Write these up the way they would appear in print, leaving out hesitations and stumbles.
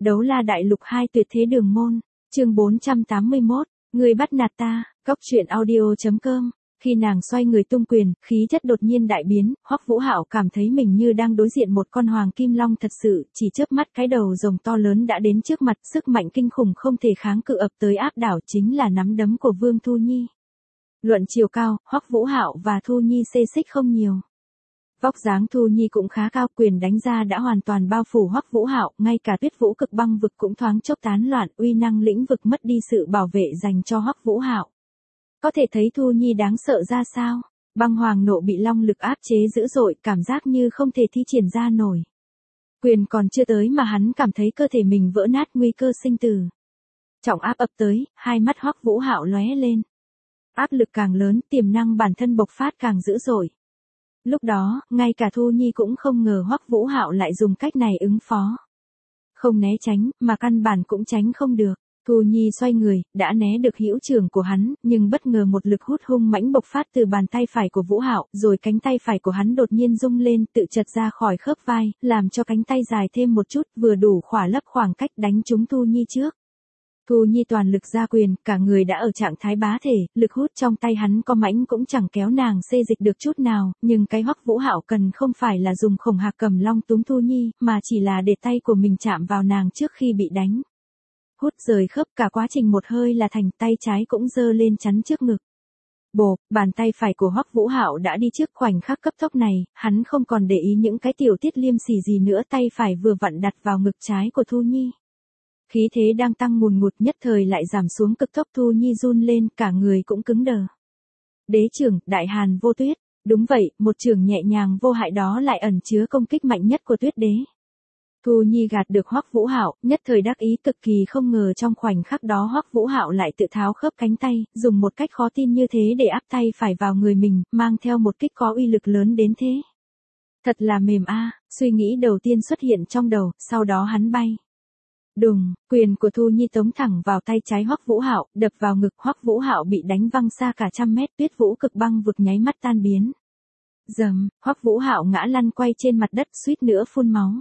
Đấu La Đại Lục 2 Tuyệt Thế Đường Môn, chương 481, người bắt nạt ta, Cóc truyện audio.com. Khi nàng xoay người tung quyền, khí chất đột nhiên đại biến, Hoắc Vũ Hạo cảm thấy mình như đang đối diện một con hoàng kim long thật sự, chỉ chớp mắt cái đầu rồng to lớn đã đến trước mặt, sức mạnh kinh khủng không thể kháng cự ập tới áp đảo chính là nắm đấm của Vương Thu Nhi. Luận chiều cao, Hoắc Vũ Hạo và Thu Nhi xê xích không nhiều. Vóc dáng Thu Nhi cũng khá cao, quyền đánh ra đã hoàn toàn bao phủ Hoắc Vũ Hạo, ngay cả Tuyết Vũ Cực Băng vực cũng thoáng chốc tán loạn, uy năng lĩnh vực mất đi sự bảo vệ dành cho Hoắc Vũ Hạo. Có thể thấy Thu Nhi đáng sợ ra sao, băng hoàng nộ bị long lực áp chế dữ dội, cảm giác như không thể thi triển ra nổi. Quyền còn chưa tới mà hắn cảm thấy cơ thể mình vỡ nát, nguy cơ sinh tử. Trọng áp ập tới, hai mắt Hoắc Vũ Hạo lóe lên. Áp lực càng lớn, tiềm năng bản thân bộc phát càng dữ dội. Lúc đó, ngay cả Thu Nhi cũng không ngờ Hoắc Vũ Hạo lại dùng cách này ứng phó. Không né tránh, mà căn bản cũng tránh không được. Thu Nhi xoay người, đã né được hữu trường của hắn, nhưng bất ngờ một lực hút hung mãnh bộc phát từ bàn tay phải của Vũ Hạo, rồi cánh tay phải của hắn đột nhiên rung lên, tự chật ra khỏi khớp vai, làm cho cánh tay dài thêm một chút, vừa đủ khỏa lấp khoảng cách đánh trúng Thu Nhi trước. Thu Nhi toàn lực ra quyền, cả người đã ở trạng thái bá thể, lực hút trong tay hắn có mãnh cũng chẳng kéo nàng xê dịch được chút nào, nhưng cái Hoắc Vũ Hạo cần không phải là dùng khổng hạc cầm long túm Thu Nhi, mà chỉ là để tay của mình chạm vào nàng trước khi bị đánh. Hút rời khớp, cả quá trình một hơi là thành, tay trái cũng giơ lên chắn trước ngực. Bộp, bàn tay phải của Hoắc Vũ Hạo đã đi trước, khoảnh khắc cấp tốc này, hắn không còn để ý những cái tiểu tiết liêm sỉ gì nữa, tay phải vừa vặn đặt vào ngực trái của Thu Nhi. Khí thế đang tăng ngùn ngụt nhất thời lại giảm xuống cực tốc, Thu Nhi run lên, cả người cũng cứng đờ. Đế trưởng, Đại Hàn Vô Tuyết. Đúng vậy, một trường nhẹ nhàng vô hại đó lại ẩn chứa công kích mạnh nhất của Tuyết Đế. Thu Nhi gạt được Hoắc Vũ Hạo, nhất thời đắc ý, cực kỳ không ngờ trong khoảnh khắc đó Hoắc Vũ Hạo lại tự tháo khớp cánh tay, dùng một cách khó tin như thế để áp tay phải vào người mình, mang theo một kích có uy lực lớn đến thế. Thật là mềm a, suy nghĩ đầu tiên xuất hiện trong đầu, sau đó hắn bay. Đùng, quyền của Thu Nhi tống thẳng vào tay trái Hoắc Vũ Hạo, đập vào ngực, Hoắc Vũ Hạo bị đánh văng xa cả trăm mét, Tuyết Vũ Cực Băng vực nháy mắt tan biến. Dầm, Hoắc Vũ Hạo ngã lăn quay trên mặt đất, suýt nữa phun máu.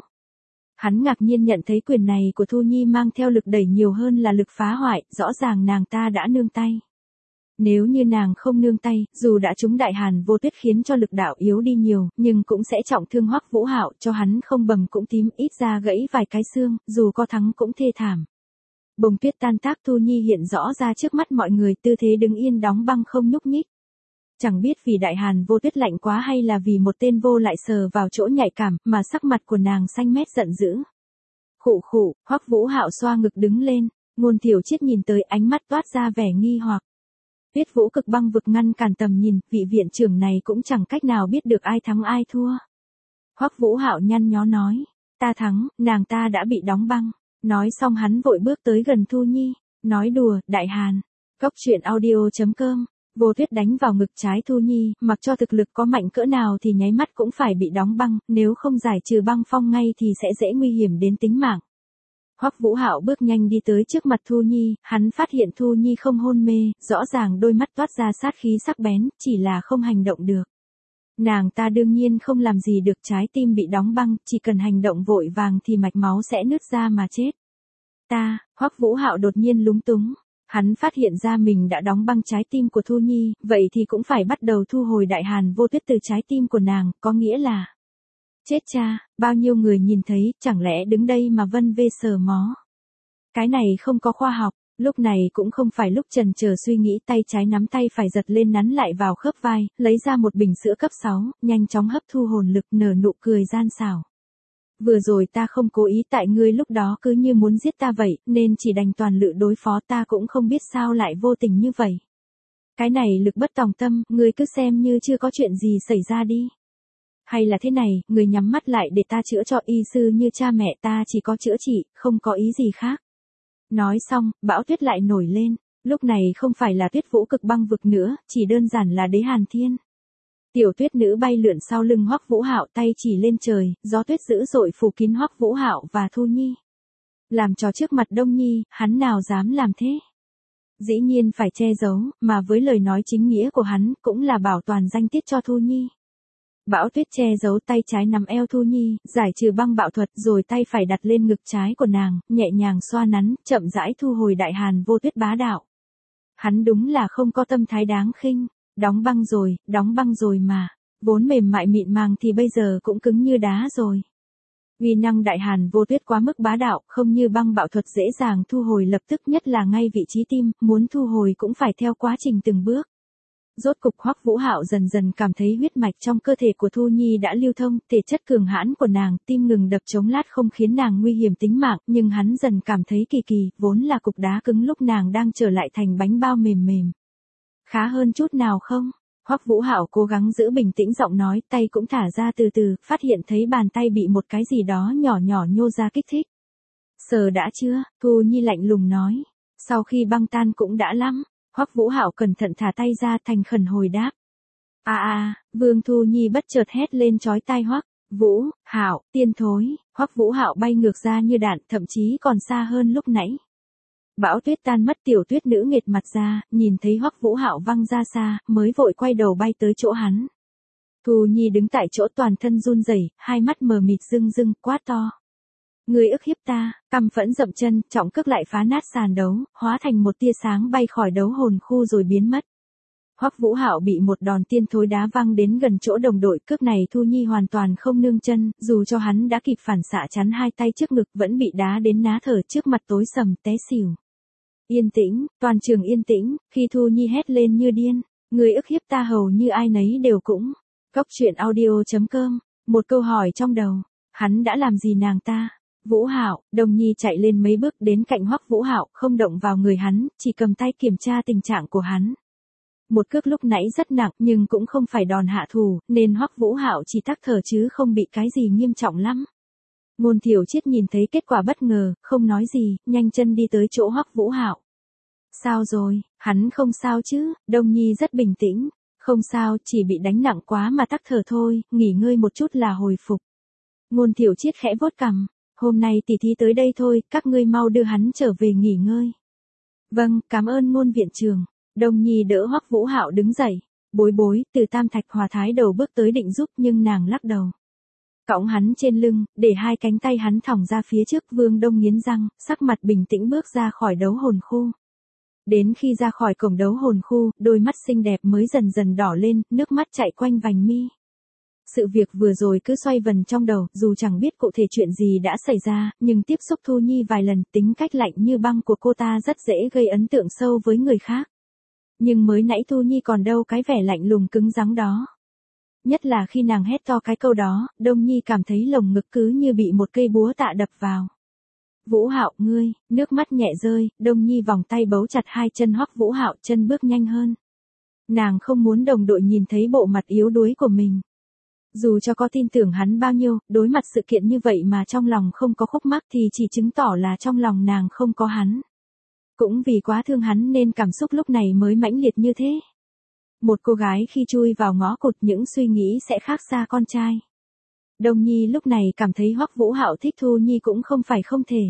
Hắn ngạc nhiên nhận thấy quyền này của Thu Nhi mang theo lực đẩy nhiều hơn là lực phá hoại, rõ ràng nàng ta đã nương tay. Nếu như nàng không nương tay, dù đã trúng Đại Hàn Vô Tuyết khiến cho lực đạo yếu đi nhiều, nhưng cũng sẽ trọng thương Hoắc Vũ Hạo, cho hắn không bầm cũng tím, ít ra gãy vài cái xương, dù có thắng cũng thê thảm. Bông tuyết tan tác, Thu Nhi hiện rõ ra trước mắt mọi người, tư thế đứng yên đóng băng không nhúc nhích. Chẳng biết vì Đại Hàn Vô Tuyết lạnh quá hay là vì một tên vô lại sờ vào chỗ nhạy cảm, mà sắc mặt của nàng xanh mét giận dữ. Khụ khụ, Hoắc Vũ Hạo xoa ngực đứng lên, Ngôn Thiểu Triết nhìn tới, ánh mắt toát ra vẻ nghi hoặc. Tuyết Vũ Cực Băng vực ngăn cản tầm nhìn, vị viện trưởng này cũng chẳng cách nào biết được ai thắng ai thua. Hoắc Vũ Hạo nhăn nhó nói, ta thắng, nàng ta đã bị đóng băng. Nói xong hắn vội bước tới gần Thu Nhi, nói đùa, Đại Hàn. Cóc truyện audio.com. Vô Tuyết đánh vào ngực trái Thu Nhi, mặc cho thực lực có mạnh cỡ nào thì nháy mắt cũng phải bị đóng băng, nếu không giải trừ băng phong ngay thì sẽ dễ nguy hiểm đến tính mạng. Hoắc Vũ Hạo bước nhanh đi tới trước mặt Thu Nhi, hắn phát hiện Thu Nhi không hôn mê, rõ ràng đôi mắt toát ra sát khí sắc bén, chỉ là không hành động được. Nàng ta đương nhiên không làm gì được, trái tim bị đóng băng, chỉ cần hành động vội vàng thì mạch máu sẽ nứt ra mà chết. Hoắc Vũ Hạo đột nhiên lúng túng. Hắn phát hiện ra mình đã đóng băng trái tim của Thu Nhi, vậy thì cũng phải bắt đầu thu hồi Đại Hàn Vô Tuyết từ trái tim của nàng, có nghĩa là... Chết cha, bao nhiêu người nhìn thấy, chẳng lẽ đứng đây mà vân vê sờ mó. Cái này không có khoa học, lúc này cũng không phải lúc chần chờ suy nghĩ, tay trái nắm tay phải giật lên nắn lại vào khớp vai, lấy ra một bình sữa cấp 6, nhanh chóng hấp thu hồn lực, nở nụ cười gian xảo. Vừa rồi ta không cố ý, tại ngươi lúc đó cứ như muốn giết ta vậy, nên chỉ đành toàn lự đối phó, ta cũng không biết sao lại vô tình như vậy. Cái này lực bất tòng tâm, ngươi cứ xem như chưa có chuyện gì xảy ra đi. Hay là thế này, ngươi nhắm mắt lại để ta chữa cho, y sư như cha mẹ ta chỉ có chữa trị, không có ý gì khác. Nói xong, bão tuyết lại nổi lên, lúc này không phải là Tuyết Vũ Cực Băng vực nữa, chỉ đơn giản là Đế Hàn Thiên. Tiểu tuyết nữ bay lượn sau lưng Hoắc Vũ Hạo, tay chỉ lên trời, gió tuyết dữ dội phủ kín Hoắc Vũ Hạo và Thu Nhi. Làm trò trước mặt Đông Nhi, hắn nào dám làm thế? Dĩ nhiên phải che giấu, mà với lời nói chính nghĩa của hắn, cũng là bảo toàn danh tiết cho Thu Nhi. Bão Tuyết che giấu tay trái nắm eo Thu Nhi, giải trừ băng bạo thuật rồi tay phải đặt lên ngực trái của nàng, nhẹ nhàng xoa nắn, chậm rãi thu hồi đại hàn vô tuyết bá đạo. Hắn đúng là không có tâm thái đáng khinh, đóng băng rồi mà, vốn mềm mại mịn màng thì bây giờ cũng cứng như đá rồi. Uy năng đại hàn vô tuyết quá mức bá đạo, không như băng bạo thuật dễ dàng thu hồi lập tức, nhất là ngay vị trí tim, muốn thu hồi cũng phải theo quá trình từng bước. Rốt cục Hoắc Vũ Hạo dần dần cảm thấy huyết mạch trong cơ thể của Thu Nhi đã lưu thông, thể chất cường hãn của nàng, tim ngừng đập chống lát không khiến nàng nguy hiểm tính mạng, nhưng hắn dần cảm thấy kỳ kỳ, vốn là cục đá cứng lúc nàng đang trở lại thành bánh bao mềm mềm. Khá hơn chút nào không? Hoắc Vũ Hạo cố gắng giữ bình tĩnh giọng nói, tay cũng thả ra từ từ, phát hiện thấy bàn tay bị một cái gì đó nhỏ nhỏ nhô ra kích thích. Sờ đã chưa? Thu Nhi lạnh lùng nói. Sau khi băng tan cũng đã lắm. Hoắc Vũ Hạo cẩn thận thả tay ra, thành khẩn hồi đáp. Vương Thu Nhi bất chợt hét lên chói tai Hoắc Vũ Hạo, tiên thối. Hoắc Vũ Hạo bay ngược ra như đạn, thậm chí còn xa hơn lúc nãy. Bão Tuyết tan mất, tiểu tuyết nữ nghệt mặt ra, nhìn thấy Hoắc Vũ Hạo văng ra xa, mới vội quay đầu bay tới chỗ hắn. Thu Nhi đứng tại chỗ toàn thân run rẩy, hai mắt mờ mịt rưng quát to. Ngươi ức hiếp ta, căm phẫn dậm chân, trọng cước lại phá nát sàn đấu, hóa thành một tia sáng bay khỏi đấu hồn khu rồi biến mất. Hoắc Vũ Hạo bị một đòn tiên thối đá văng đến gần chỗ đồng đội, cước này Thu Nhi hoàn toàn không nương chân, dù cho hắn đã kịp phản xạ chắn hai tay trước ngực vẫn bị đá đến ná thở, trước mặt tối sầm té xỉu. Yên tĩnh, toàn trường yên tĩnh, khi Thu Nhi hét lên như điên, người ức hiếp ta hầu như ai nấy đều cũng. Goctruyện.audio.com, một câu hỏi trong đầu, hắn đã làm gì nàng ta? Vũ Hạo, Đồng Nhi chạy lên mấy bước đến cạnh Hoắc Vũ Hạo, không động vào người hắn, chỉ cầm tay kiểm tra tình trạng của hắn. Một cước lúc nãy rất nặng nhưng cũng không phải đòn hạ thủ, nên Hoắc Vũ Hạo chỉ tắc thở chứ không bị cái gì nghiêm trọng lắm. Ngôn Thiểu Triết nhìn thấy kết quả bất ngờ, không nói gì, nhanh chân đi tới chỗ Hoắc Vũ Hạo. Sao rồi, hắn không sao chứ? Đồng Nhi rất bình tĩnh. Không sao, chỉ bị đánh nặng quá mà tắc thở thôi, nghỉ ngơi một chút là hồi phục. Ngôn Thiểu Triết khẽ vuốt cằm. Hôm nay tỷ thí tới đây thôi, các ngươi mau đưa hắn trở về nghỉ ngơi. Vâng, cảm ơn Ngôn viện trưởng. Đồng Nhi đỡ Hoắc Vũ Hạo đứng dậy. Bối, từ Tam Thạch Hòa Thái đầu bước tới định giúp nhưng nàng lắc đầu. Cõng hắn trên lưng, để hai cánh tay hắn thòng ra phía trước. Vương Đông nghiến răng, sắc mặt bình tĩnh bước ra khỏi đấu hồn khu. Đến khi ra khỏi cổng đấu hồn khu, đôi mắt xinh đẹp mới dần dần đỏ lên, nước mắt chạy quanh vành mi. Sự việc vừa rồi cứ xoay vần trong đầu, dù chẳng biết cụ thể chuyện gì đã xảy ra, nhưng tiếp xúc Thu Nhi vài lần, tính cách lạnh như băng của cô ta rất dễ gây ấn tượng sâu với người khác. Nhưng mới nãy Thu Nhi còn đâu cái vẻ lạnh lùng cứng rắn đó. Nhất là khi nàng hét to cái câu đó, Đông Nhi cảm thấy lồng ngực cứ như bị một cây búa tạ đập vào. Vũ Hạo, ngươi, nước mắt nhẹ rơi, Đông Nhi vòng tay bấu chặt hai chân Hoắc Vũ Hạo, chân bước nhanh hơn. Nàng không muốn đồng đội nhìn thấy bộ mặt yếu đuối của mình. Dù cho có tin tưởng hắn bao nhiêu, đối mặt sự kiện như vậy mà trong lòng không có khúc mắc thì chỉ chứng tỏ là trong lòng nàng không có hắn. Cũng vì quá thương hắn nên cảm xúc lúc này mới mãnh liệt như thế. Một cô gái khi chui vào ngõ cụt những suy nghĩ sẽ khác xa con trai. Đông Nhi lúc này cảm thấy Hoắc Vũ Hạo thích Thu Nhi cũng không phải không thể.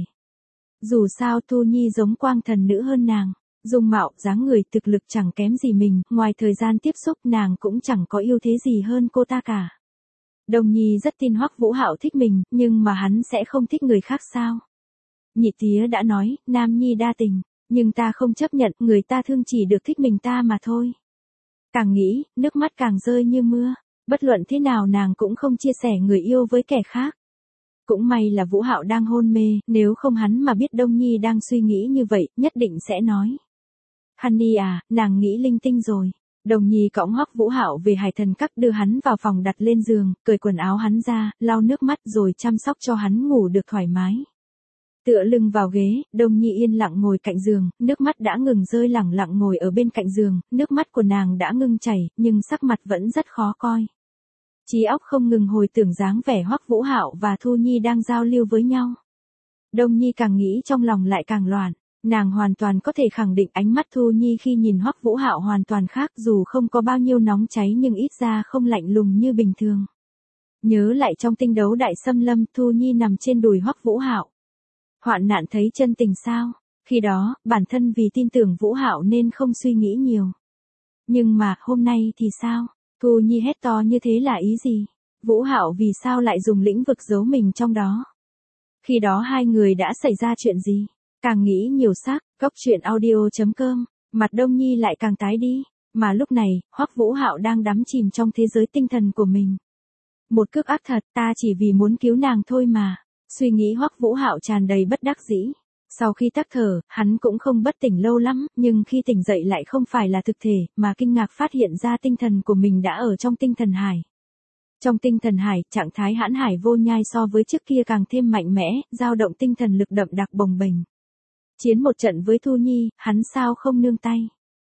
Dù sao Thu Nhi giống quang thần nữ hơn nàng. Dung mạo, dáng người, thực lực chẳng kém gì mình, ngoài thời gian tiếp xúc nàng cũng chẳng có ưu thế gì hơn cô ta cả. Đồng Nhi rất tin Hoắc Vũ Hạo thích mình, nhưng mà hắn sẽ không thích người khác sao? Nhị tía đã nói, nam nhi đa tình, nhưng ta không chấp nhận, người ta thương chỉ được thích mình ta mà thôi. Càng nghĩ, nước mắt càng rơi như mưa, bất luận thế nào nàng cũng không chia sẻ người yêu với kẻ khác. Cũng may là Vũ Hạo đang hôn mê, nếu không hắn mà biết Đông Nhi đang suy nghĩ như vậy, nhất định sẽ nói. Honey à, nàng nghĩ linh tinh rồi. Đồng Nhi cõng Hoắc Vũ Hạo về Hải Thần Các, đưa hắn vào phòng đặt lên giường, cởi quần áo hắn ra, lau nước mắt rồi chăm sóc cho hắn ngủ được thoải mái. Tựa lưng vào ghế, Đồng Nhi yên lặng ngồi cạnh giường, nước mắt đã ngừng rơi, lẳng lặng ngồi ở bên cạnh giường, nước mắt của nàng đã ngưng chảy, nhưng sắc mặt vẫn rất khó coi. Trí óc không ngừng hồi tưởng dáng vẻ Hoắc Vũ Hạo và Thu Nhi đang giao lưu với nhau. Đồng Nhi càng nghĩ trong lòng lại càng loạn. Nàng hoàn toàn có thể khẳng định ánh mắt Thu Nhi khi nhìn Hoắc Vũ Hạo hoàn toàn khác, dù không có bao nhiêu nóng cháy nhưng ít ra không lạnh lùng như bình thường. Nhớ lại trong tinh đấu đại xâm lâm, Thu Nhi nằm trên đùi Hoắc Vũ Hạo. Hoạn nạn thấy chân tình sao? Khi đó, bản thân vì tin tưởng Vũ Hạo nên không suy nghĩ nhiều. Nhưng mà, hôm nay thì sao? Thu Nhi hét to như thế là ý gì? Vũ Hạo vì sao lại dùng lĩnh vực giấu mình trong đó? Khi đó hai người đã xảy ra chuyện gì? Càng nghĩ nhiều xác, góc chuyện audio.com, mặt Đông Nhi lại càng tái đi. Mà lúc này, Hoắc Vũ Hạo đang đắm chìm trong thế giới tinh thần của mình. Một cước ác thật, ta chỉ vì muốn cứu nàng thôi mà. Suy nghĩ Hoắc Vũ Hạo tràn đầy bất đắc dĩ. Sau khi tắc thở, hắn cũng không bất tỉnh lâu lắm, nhưng khi tỉnh dậy lại không phải là thực thể, mà kinh ngạc phát hiện ra tinh thần của mình đã ở trong tinh thần hải. Trong tinh thần hải, trạng thái hãn hải vô nhai so với trước kia càng thêm mạnh mẽ, dao động tinh thần lực đậm đặc bồng bềnh. Chiến một trận với Thu Nhi, hắn sao không nương tay?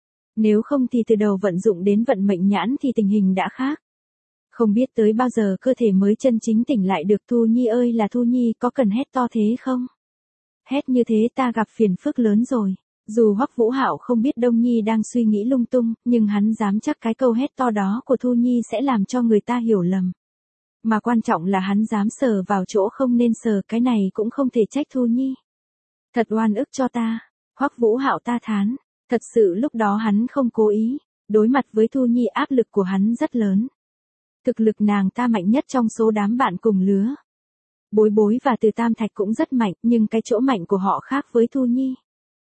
Nếu không thì từ đầu vận dụng đến vận mệnh nhãn thì tình hình đã khác. Không biết tới bao giờ cơ thể mới chân chính tỉnh lại được. Thu Nhi ơi là Thu Nhi, có cần hét to thế không? Hét như thế ta gặp phiền phức lớn rồi. Dù Hoắc Vũ Hạo không biết Đông Nhi đang suy nghĩ lung tung, nhưng hắn dám chắc cái câu hét to đó của Thu Nhi sẽ làm cho người ta hiểu lầm. Mà quan trọng là hắn dám sờ vào chỗ không nên sờ, cái này cũng không thể trách Thu Nhi. Thật oan ức cho ta. Hoắc Vũ Hạo ta thán. Thật sự lúc đó hắn không cố ý. Đối mặt với Thu Nhi áp lực của hắn rất lớn. Thực lực nàng ta mạnh nhất trong số đám bạn cùng lứa. Bối Bối và Từ Tam Thạch cũng rất mạnh, nhưng cái chỗ mạnh của họ khác với Thu Nhi.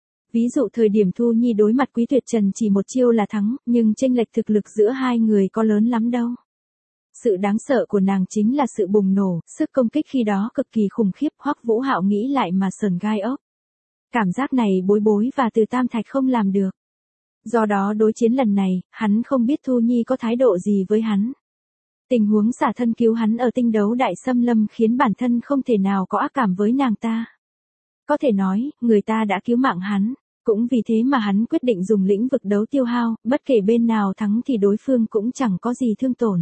Ví dụ thời điểm Thu Nhi đối mặt Quý Tuyệt Trần chỉ một chiêu là thắng, nhưng chênh lệch thực lực giữa hai người có lớn lắm đâu. Sự đáng sợ của nàng chính là sự bùng nổ, sức công kích khi đó cực kỳ khủng khiếp. Hoắc Vũ Hạo nghĩ lại mà sởn gai ốc. Cảm giác này Bối Bối và Từ Tam Thạch không làm được. Do đó đối chiến lần này, hắn không biết Thu Nhi có thái độ gì với hắn. Tình huống xả thân cứu hắn ở tinh đấu đại xâm lâm khiến bản thân không thể nào có ác cảm với nàng ta. Có thể nói, người ta đã cứu mạng hắn. Cũng vì thế mà hắn quyết định dùng lĩnh vực đấu tiêu hao, bất kể bên nào thắng thì đối phương cũng chẳng có gì thương tổn.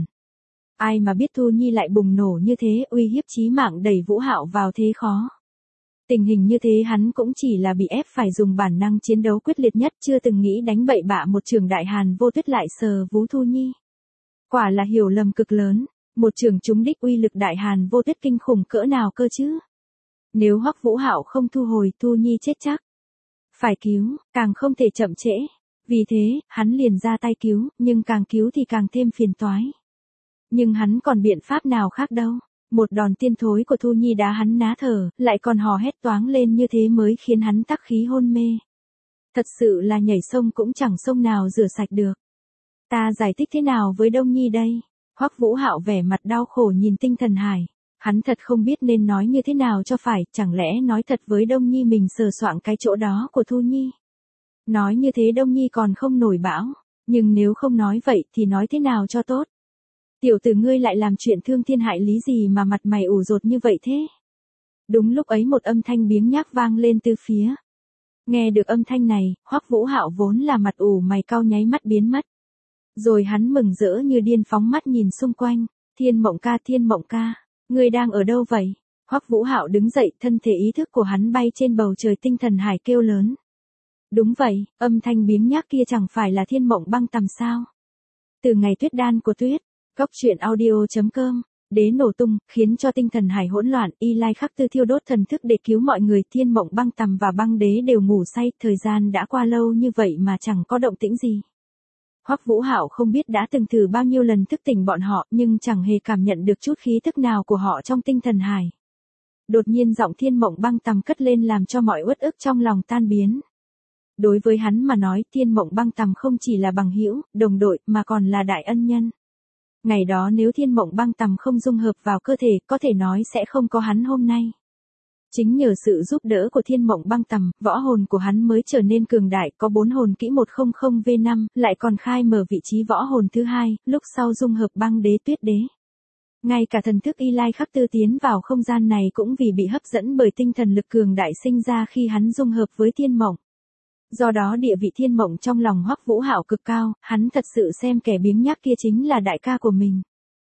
Ai mà biết Thu Nhi lại bùng nổ như thế, uy hiếp chí mạng đẩy Vũ Hạo vào thế khó. Tình hình như thế hắn cũng chỉ là bị ép phải dùng bản năng chiến đấu quyết liệt nhất, chưa từng nghĩ đánh bậy bạ một trường đại hàn vô tuyết lại sờ vú Thu Nhi. Quả là hiểu lầm cực lớn, một trường trúng đích uy lực đại hàn vô tuyết kinh khủng cỡ nào cơ chứ. Nếu Hoắc Vũ Hạo không thu hồi, Thu Nhi chết chắc. Phải cứu, càng không thể chậm trễ. Vì thế, hắn liền ra tay cứu, nhưng càng cứu thì càng thêm phiền toái. Nhưng hắn còn biện pháp nào khác đâu. Một đòn tiên thối của Thu Nhi đá hắn ná thở, lại còn hò hét toáng lên như thế mới khiến hắn tắc khí hôn mê. Thật sự là nhảy sông cũng chẳng sông nào rửa sạch được. Ta giải thích thế nào với Đông Nhi đây? Hoắc Vũ Hạo vẻ mặt đau khổ nhìn tinh thần hải. Hắn thật không biết nên nói như thế nào cho phải, chẳng lẽ nói thật với Đông Nhi mình sờ soạng cái chỗ đó của Thu Nhi. Nói như thế Đông Nhi còn không nổi bão, nhưng nếu không nói vậy thì nói thế nào cho tốt? Tiểu tử ngươi lại làm chuyện thương thiên hại lý gì mà mặt mày ủ rột như vậy thế? Đúng lúc ấy một âm thanh biếng nhác vang lên từ phía. Nghe được âm thanh này, Hoắc Vũ Hạo vốn là mặt ủ mày cau nháy mắt biến mất. Rồi hắn mừng rỡ như điên phóng mắt nhìn xung quanh. Thiên Mộng ca, ngươi đang ở đâu vậy? Hoắc Vũ Hạo đứng dậy, thân thể ý thức của hắn bay trên bầu trời tinh thần hải kêu lớn. Đúng vậy, âm thanh biếng nhác kia chẳng phải là Thiên Mộng Băng Tầm sao? Từ ngày tuyết đan của tuyết, góc chuyện audio.com, đế nổ tung, khiến cho tinh thần hải hỗn loạn, Y Lai Khắc Tư thiêu đốt thần thức để cứu mọi người. Thiên Mộng Băng Tầm và Băng Đế đều ngủ say, thời gian đã qua lâu như vậy mà chẳng có động tĩnh gì. Hoắc Vũ Hạo không biết đã từng thử bao nhiêu lần thức tỉnh bọn họ, nhưng chẳng hề cảm nhận được chút khí thức nào của họ trong tinh thần hải. Đột nhiên giọng Thiên Mộng Băng Tầm cất lên làm cho mọi uất ức trong lòng tan biến. Đối với hắn mà nói, Thiên Mộng Băng Tầm không chỉ là bằng hữu, đồng đội, mà còn là đại ân nhân. Ngày đó nếu Thiên Mộng Băng Tầm không dung hợp vào cơ thể, có thể nói sẽ không có hắn hôm nay. Chính nhờ sự giúp đỡ của Thiên Mộng Băng Tầm, võ hồn của hắn mới trở nên cường đại, có 4 hồn kỹ 100V5, lại còn khai mở vị trí võ hồn thứ 2, lúc sau dung hợp Băng Đế Tuyết Đế. Ngay cả thần thức Y Lai Khắc Tư tiến vào không gian này cũng vì bị hấp dẫn bởi tinh thần lực cường đại sinh ra khi hắn dung hợp với Thiên Mộng. Do đó địa vị Thiên Mộng trong lòng Hoắc Vũ Hạo cực cao, hắn thật sự xem kẻ biếng nhác kia chính là đại ca của mình.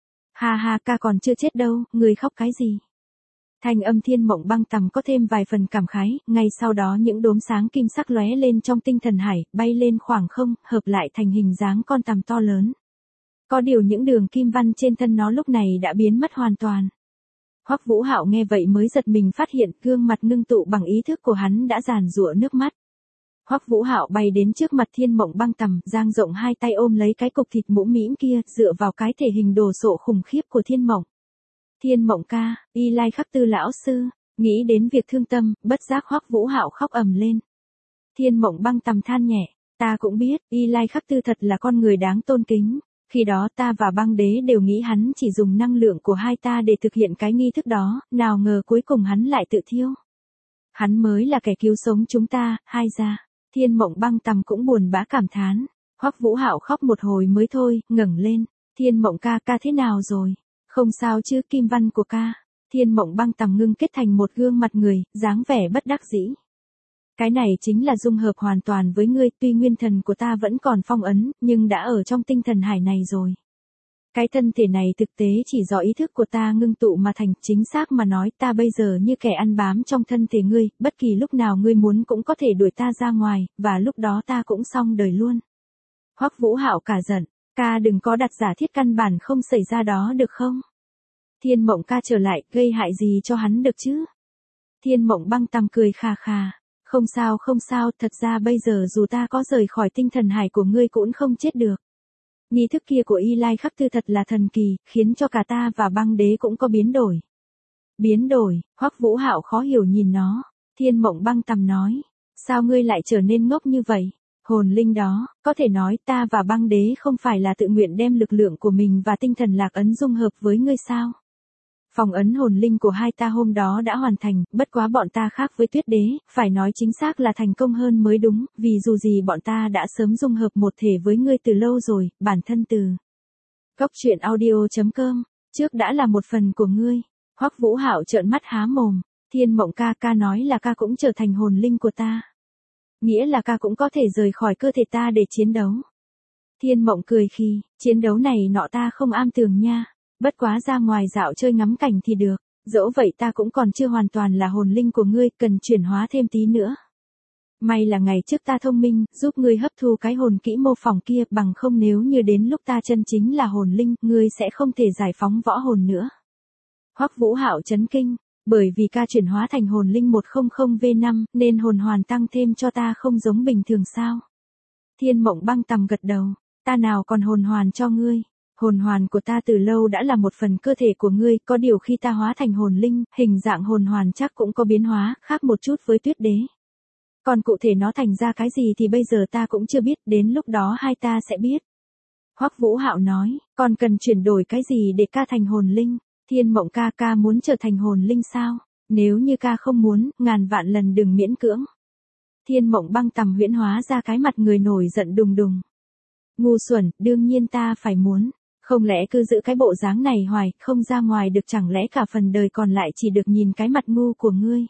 Ha ha, ca còn chưa chết đâu, người khóc cái gì? Thanh âm Thiên Mộng Băng Tầm có thêm vài phần cảm khái, ngay sau đó những đốm sáng kim sắc lóe lên trong tinh thần hải, bay lên khoảng không, hợp lại thành hình dáng con tằm to lớn. Có điều những đường kim văn trên thân nó lúc này đã biến mất hoàn toàn. Hoắc Vũ Hạo nghe vậy mới giật mình phát hiện gương mặt ngưng tụ bằng ý thức của hắn đã giàn giụa nước mắt. Hoắc Vũ Hạo bay đến trước mặt Thiên Mộng Băng Tầm, dang rộng hai tay ôm lấy cái cục thịt mũm mĩm kia, dựa vào cái thể hình đồ sộ khủng khiếp của Thiên Mộng. Thiên Mộng ca, Y Lai Khắc Tư lão sư, nghĩ đến việc thương tâm, bất giác Hoắc Vũ Hạo khóc ầm lên. Thiên Mộng Băng Tầm than nhẹ, ta cũng biết, Y Lai Khắc Tư thật là con người đáng tôn kính. Khi đó ta và Băng Đế đều nghĩ hắn chỉ dùng năng lượng của hai ta để thực hiện cái nghi thức đó, nào ngờ cuối cùng hắn lại tự thiêu. Hắn mới là kẻ cứu sống chúng ta, hai gia. Thiên Mộng Băng Tầm cũng buồn bã cảm thán. Hoắc Vũ Hạo khóc một hồi mới thôi, ngẩng lên. Thiên Mộng ca ca thế nào rồi? Không sao chứ Kim Văn của ca. Thiên Mộng Băng Tầm ngưng kết thành một gương mặt người, dáng vẻ bất đắc dĩ. Cái này chính là dung hợp hoàn toàn với ngươi, tuy nguyên thần của ta vẫn còn phong ấn, nhưng đã ở trong tinh thần hải này rồi. Cái thân thể này thực tế chỉ do ý thức của ta ngưng tụ mà thành, chính xác mà nói ta bây giờ như kẻ ăn bám trong thân thể ngươi, bất kỳ lúc nào ngươi muốn cũng có thể đuổi ta ra ngoài, và lúc đó ta cũng xong đời luôn. Hoắc Vũ Hạo cả giận, ca đừng có đặt giả thiết căn bản không xảy ra đó được không? Thiên Mộng ca trở lại, gây hại gì cho hắn được chứ? Thiên Mộng Băng Tầm cười khà khà. Không sao, thật ra bây giờ dù ta có rời khỏi tinh thần hải của ngươi cũng không chết được. Nghi thức kia của Y Lai Khắc Tư thật là thần kỳ, khiến cho cả ta và Băng Đế cũng có biến đổi. Biến đổi, Hoắc Vũ Hạo khó hiểu nhìn nó. Thiên Mộng Băng Tầm nói, sao ngươi lại trở nên ngốc như vậy? Hồn linh đó, có thể nói ta và Băng Đế không phải là tự nguyện đem lực lượng của mình và tinh thần lạc ấn dung hợp với ngươi sao? Phong ấn hồn linh của hai ta hôm đó đã hoàn thành, bất quá bọn ta khác với Tuyết Đế, phải nói chính xác là thành công hơn mới đúng, vì dù gì bọn ta đã sớm dung hợp một thể với ngươi từ lâu rồi, bản thân từ. Góc truyện audio.com, trước đã là một phần của ngươi. Hoắc Vũ Hạo trợn mắt há mồm, Thiên Mộng ca ca nói là ca cũng trở thành hồn linh của ta. Nghĩa là ca cũng có thể rời khỏi cơ thể ta để chiến đấu. Thiên Mộng cười khi, chiến đấu này nọ ta không am tường nha. Bất quá ra ngoài dạo chơi ngắm cảnh thì được, dẫu vậy ta cũng còn chưa hoàn toàn là hồn linh của ngươi, cần chuyển hóa thêm tí nữa. May là ngày trước ta thông minh, giúp ngươi hấp thu cái hồn kỹ mô phỏng kia, bằng không nếu như đến lúc ta chân chính là hồn linh, ngươi sẽ không thể giải phóng võ hồn nữa. Hoắc Vũ Hạo chấn kinh, bởi vì ca chuyển hóa thành hồn linh 100V5, nên hồn hoàn tăng thêm cho ta không giống bình thường sao? Thiên Mộng Băng Tầm gật đầu, ta nào còn hồn hoàn cho ngươi. Hồn hoàn của ta từ lâu đã là một phần cơ thể của ngươi, có điều khi ta hóa thành hồn linh, hình dạng hồn hoàn chắc cũng có biến hóa, khác một chút với Tuyết Đế. Còn cụ thể nó thành ra cái gì thì bây giờ ta cũng chưa biết, đến lúc đó hai ta sẽ biết. Hoắc Vũ Hạo nói, còn cần chuyển đổi cái gì để ca thành hồn linh? Thiên Mộng ca ca muốn trở thành hồn linh sao? Nếu như ca không muốn, ngàn vạn lần đừng miễn cưỡng. Thiên Mộng Băng Tầm huyễn hóa ra cái mặt người nổi giận đùng đùng. Ngu xuẩn, đương nhiên ta phải muốn. Không lẽ cứ giữ cái bộ dáng này hoài, không ra ngoài được, chẳng lẽ cả phần đời còn lại chỉ được nhìn cái mặt ngu của ngươi?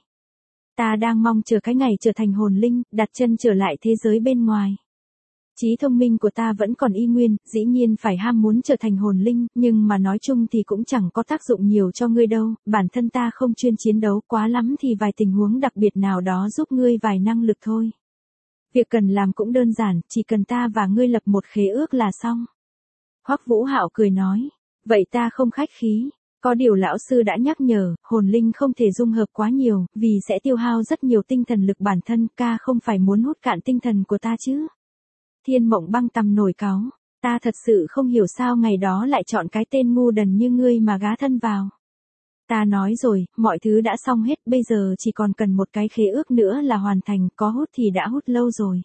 Ta đang mong chờ cái ngày trở thành hồn linh, đặt chân trở lại thế giới bên ngoài. Trí thông minh của ta vẫn còn y nguyên, dĩ nhiên phải ham muốn trở thành hồn linh, nhưng mà nói chung thì cũng chẳng có tác dụng nhiều cho ngươi đâu, bản thân ta không chuyên chiến đấu, quá lắm thì vài tình huống đặc biệt nào đó giúp ngươi vài năng lực thôi. Việc cần làm cũng đơn giản, chỉ cần ta và ngươi lập một khế ước là xong. Hoắc Vũ Hạo cười nói, vậy ta không khách khí, có điều lão sư đã nhắc nhở, hồn linh không thể dung hợp quá nhiều, vì sẽ tiêu hao rất nhiều tinh thần lực bản thân, ca không phải muốn hút cạn tinh thần của ta chứ. Thiên Mộng Băng Tầm nổi cáu, ta thật sự không hiểu sao ngày đó lại chọn cái tên ngu đần như ngươi mà gá thân vào. Ta nói rồi, mọi thứ đã xong hết, bây giờ chỉ còn cần một cái khế ước nữa là hoàn thành, có hút thì đã hút lâu rồi.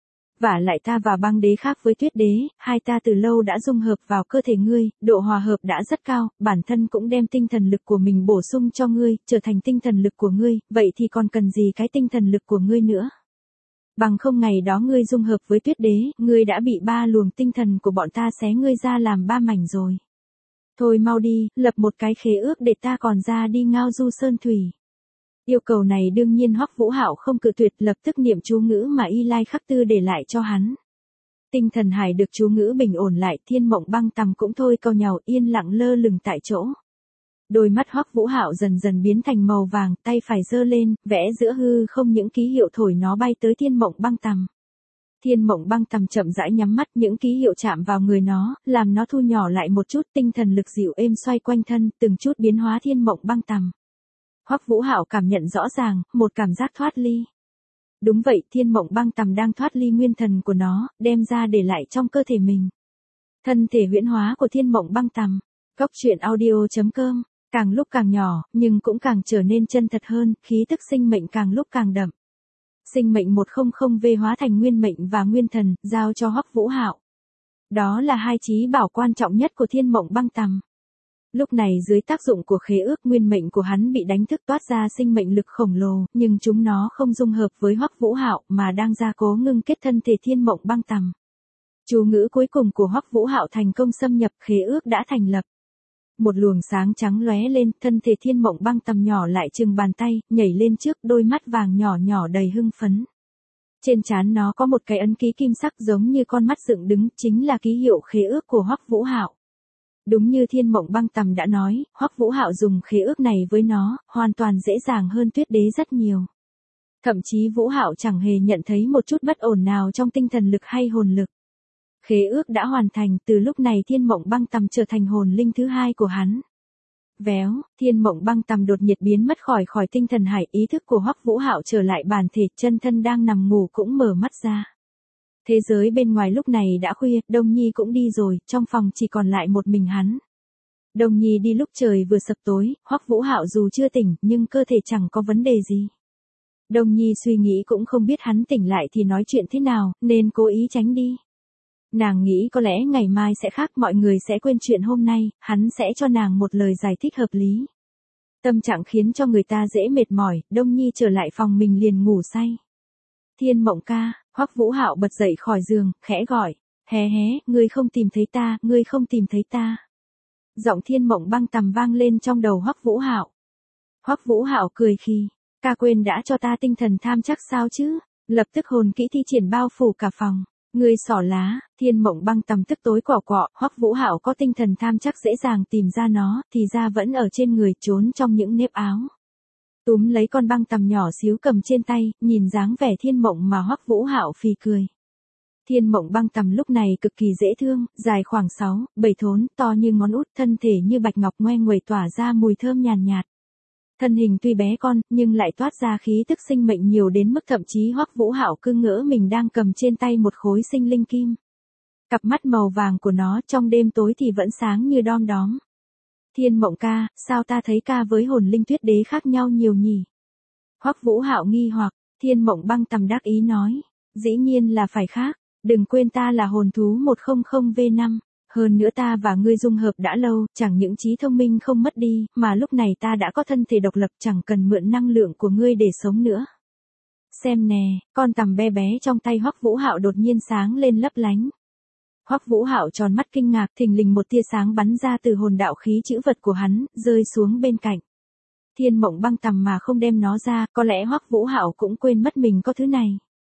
Vả lại ta và Băng Đế khác với Tuyết Đế, hai ta từ lâu đã dung hợp vào cơ thể ngươi, độ hòa hợp đã rất cao, bản thân cũng đem tinh thần lực của mình bổ sung cho ngươi, trở thành tinh thần lực của ngươi, vậy thì còn cần gì cái tinh thần lực của ngươi nữa? Bằng không ngày đó ngươi dung hợp với Tuyết Đế, ngươi đã bị 3 luồng tinh thần của bọn ta xé ngươi ra làm 3 mảnh rồi. Thôi mau đi, lập một cái khế ước để ta còn ra đi ngao du sơn thủy. Yêu cầu này đương nhiên Hoắc Vũ Hạo không cự tuyệt, lập tức niệm chú ngữ mà Y Lai Khắc Tư để lại cho hắn. Tinh thần hải được chú ngữ bình ổn lại, Thiên Mộng Băng Tầm cũng thôi cau nhàu yên lặng lơ lửng tại chỗ. Đôi mắt Hoắc Vũ Hạo dần dần biến thành màu vàng, tay phải giơ lên, vẽ giữa hư không những ký hiệu thổi nó bay tới Thiên Mộng Băng Tầm. Thiên Mộng Băng Tầm chậm rãi nhắm mắt, những ký hiệu chạm vào người nó, làm nó thu nhỏ lại một chút, tinh thần lực dịu êm xoay quanh thân, từng chút biến hóa Thiên Mộng Băng Tầm. Hoắc Vũ Hạo cảm nhận rõ ràng, một cảm giác thoát ly. Đúng vậy, thiên mộng băng tằm đang thoát ly nguyên thần của nó, đem ra để lại trong cơ thể mình. Thân thể huyễn hóa của thiên mộng băng tằm. Cốc truyện audio.com, càng lúc càng nhỏ, nhưng cũng càng trở nên chân thật hơn, khí tức sinh mệnh càng lúc càng đậm. Sinh mệnh 100V hóa thành nguyên mệnh và nguyên thần, giao cho Hoắc Vũ Hạo. Đó là hai chí bảo quan trọng nhất của thiên mộng băng tằm. Lúc này dưới tác dụng của khế ước, nguyên mệnh của hắn bị đánh thức toát ra sinh mệnh lực khổng lồ, nhưng chúng nó không dung hợp với Hoắc Vũ Hạo mà đang gia cố ngưng kết thân thể thiên mộng băng tằm. Chú ngữ cuối cùng của Hoắc Vũ Hạo thành công xâm nhập, khế ước đã thành lập. Một luồng sáng trắng lóe lên, thân thể thiên mộng băng tằm nhỏ lại chừng bàn tay, nhảy lên trước, đôi mắt vàng nhỏ nhỏ đầy hưng phấn. Trên trán nó có một cái ấn ký kim sắc giống như con mắt dựng đứng, chính là ký hiệu khế ước của Hoắc Vũ Hạo. Đúng như thiên mộng băng tằm đã nói, Hoắc Vũ Hạo dùng khế ước này với nó, hoàn toàn dễ dàng hơn Tuyết Đế rất nhiều. Thậm chí Vũ Hạo chẳng hề nhận thấy một chút bất ổn nào trong tinh thần lực hay hồn lực. Khế ước đã hoàn thành, từ lúc này thiên mộng băng tằm trở thành hồn linh thứ hai của hắn. Véo, thiên mộng băng tằm đột nhiệt biến mất khỏi tinh thần hải, ý thức của Hoắc Vũ Hạo trở lại bản thể, chân thân đang nằm ngủ cũng mở mắt ra. Thế giới bên ngoài lúc này đã khuya, Đông Nhi cũng đi rồi, trong phòng chỉ còn lại một mình hắn. Đông Nhi đi lúc trời vừa sập tối, Hoắc Vũ Hạo dù chưa tỉnh, nhưng cơ thể chẳng có vấn đề gì. Đông Nhi suy nghĩ cũng không biết hắn tỉnh lại thì nói chuyện thế nào, nên cố ý tránh đi. Nàng nghĩ có lẽ ngày mai sẽ khác, mọi người sẽ quên chuyện hôm nay, hắn sẽ cho nàng một lời giải thích hợp lý. Tâm trạng khiến cho người ta dễ mệt mỏi, Đông Nhi trở lại phòng mình liền ngủ say. Thiên mộng ca, Hoắc Vũ Hạo bật dậy khỏi giường, khẽ gọi, hé hé, ngươi không tìm thấy ta, ngươi không tìm thấy ta. Giọng thiên mộng băng tằm vang lên trong đầu Hoắc Vũ Hạo. Hoắc Vũ Hạo cười khi, ca quên đã cho ta tinh thần tham chắc sao chứ, lập tức hồn kỹ thi triển bao phủ cả phòng. Ngươi xỏ lá, thiên mộng băng tằm tức tối quọ quọ, Hoắc Vũ Hạo có tinh thần tham chắc dễ dàng tìm ra nó, thì ra vẫn ở trên người, trốn trong những nếp áo. Túm lấy con băng tằm nhỏ xíu cầm trên tay, nhìn dáng vẻ thiên mộng mà Hoắc Vũ Hạo phì cười. Thiên mộng băng tằm lúc này cực kỳ dễ thương, dài khoảng 6-7 thốn, to như ngón út, thân thể như bạch ngọc ngoe nguẩy tỏa ra mùi thơm nhàn nhạt. Thân hình tuy bé con, nhưng lại toát ra khí tức sinh mệnh nhiều đến mức thậm chí Hoắc Vũ Hạo cứ ngỡ mình đang cầm trên tay một khối sinh linh kim. Cặp mắt màu vàng của nó trong đêm tối thì vẫn sáng như đom đóm. Thiên mộng ca, sao ta thấy ca với hồn linh Tuyết Đế khác nhau nhiều nhỉ? Hoắc Vũ Hạo nghi hoặc, thiên mộng băng tằm đắc ý nói, dĩ nhiên là phải khác, đừng quên ta là hồn thú 100V5. Hơn nữa ta và ngươi dung hợp đã lâu, chẳng những trí thông minh không mất đi, mà lúc này ta đã có thân thể độc lập, chẳng cần mượn năng lượng của ngươi để sống nữa. Xem nè, con tằm bé bé trong tay Hoắc Vũ Hạo đột nhiên sáng lên lấp lánh. Hoắc Vũ Hạo tròn mắt kinh ngạc, thình lình một tia sáng bắn ra từ hồn đạo khí chữ vật của hắn, rơi xuống bên cạnh. Thiên mộng băng tằm mà không đem nó ra, có lẽ Hoắc Vũ Hạo cũng quên mất mình có thứ này.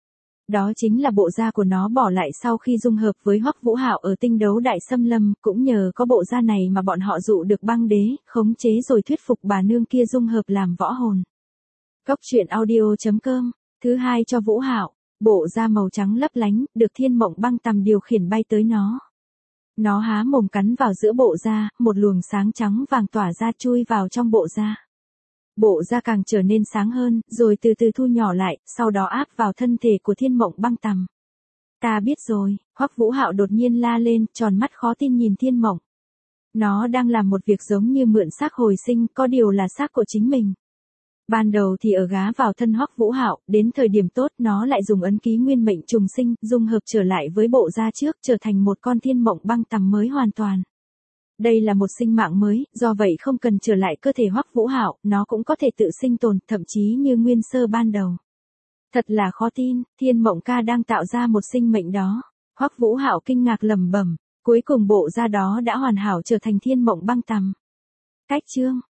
Đó chính là bộ da của nó bỏ lại sau khi dung hợp với Hoắc Vũ Hạo ở tinh đấu đại xâm lâm, cũng nhờ có bộ da này mà bọn họ dụ được băng đế, khống chế rồi thuyết phục bà nương kia dung hợp làm võ hồn. Cốc truyện audio.com, thứ hai cho Vũ Hạo, bộ da màu trắng lấp lánh, được thiên mộng băng tằm điều khiển bay tới nó. Nó há mồm cắn vào giữa bộ da, một luồng sáng trắng vàng tỏa ra chui vào trong bộ da. Bộ da càng trở nên sáng hơn, rồi từ từ thu nhỏ lại, sau đó áp vào thân thể của thiên mộng băng tằm. Ta biết rồi, Hoắc Vũ Hạo đột nhiên la lên, tròn mắt khó tin nhìn thiên mộng. Nó đang làm một việc giống như mượn xác hồi sinh, có điều là xác của chính mình. Ban đầu thì ở gá vào thân Hoắc Vũ Hạo, đến thời điểm tốt nó lại dùng ấn ký nguyên mệnh trùng sinh, dung hợp trở lại với bộ da trước, trở thành một con thiên mộng băng tằm mới hoàn toàn. Đây là một sinh mạng mới, do vậy không cần trở lại cơ thể Hoắc Vũ Hạo, nó cũng có thể tự sinh tồn, thậm chí như nguyên sơ ban đầu. Thật là khó tin, thiên mộng ca đang tạo ra một sinh mệnh đó. Hoắc Vũ Hạo kinh ngạc lẩm bẩm, cuối cùng bộ da đó đã hoàn hảo trở thành thiên mộng băng tằm. Cách chương